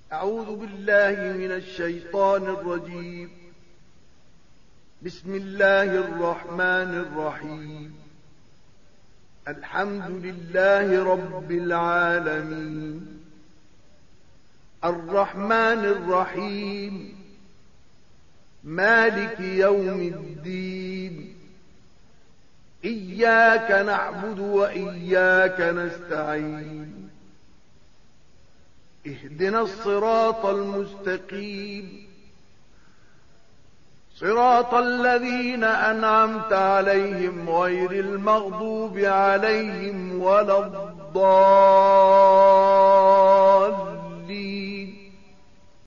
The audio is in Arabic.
أعوذ بالله من الشيطان الرجيم. بسم الله الرحمن الرحيم. الحمد لله رب العالمين، الرحمن الرحيم، مالك يوم الدين، إياك نعبد وإياك نستعين، اهدنا الصراط المستقيم، صراط الذين أنعمت عليهم غير المغضوب عليهم ولا الضالين.